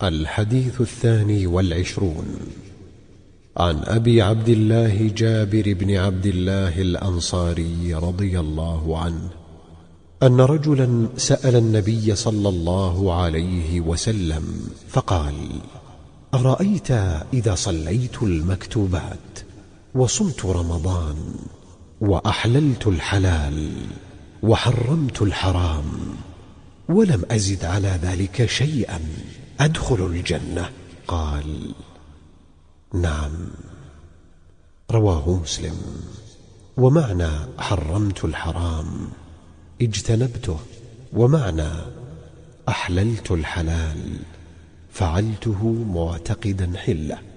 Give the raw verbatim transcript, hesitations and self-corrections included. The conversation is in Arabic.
الحديث الثاني والعشرون. عن أبي عبد الله جابر بن عبد الله الأنصاري رضي الله عنه أن رجلا سأل النبي صلى الله عليه وسلم فقال: أرأيت إذا صليت المكتوبات وصمت رمضان وأحللت الحلال وحرمت الحرام ولم أزد على ذلك شيئا أدخل الجنة؟ قال: نعم. رواه مسلم. ومعنى حرمت الحرام اجتنبته، ومعنى أحللت الحلال فعلته معتقدا حله.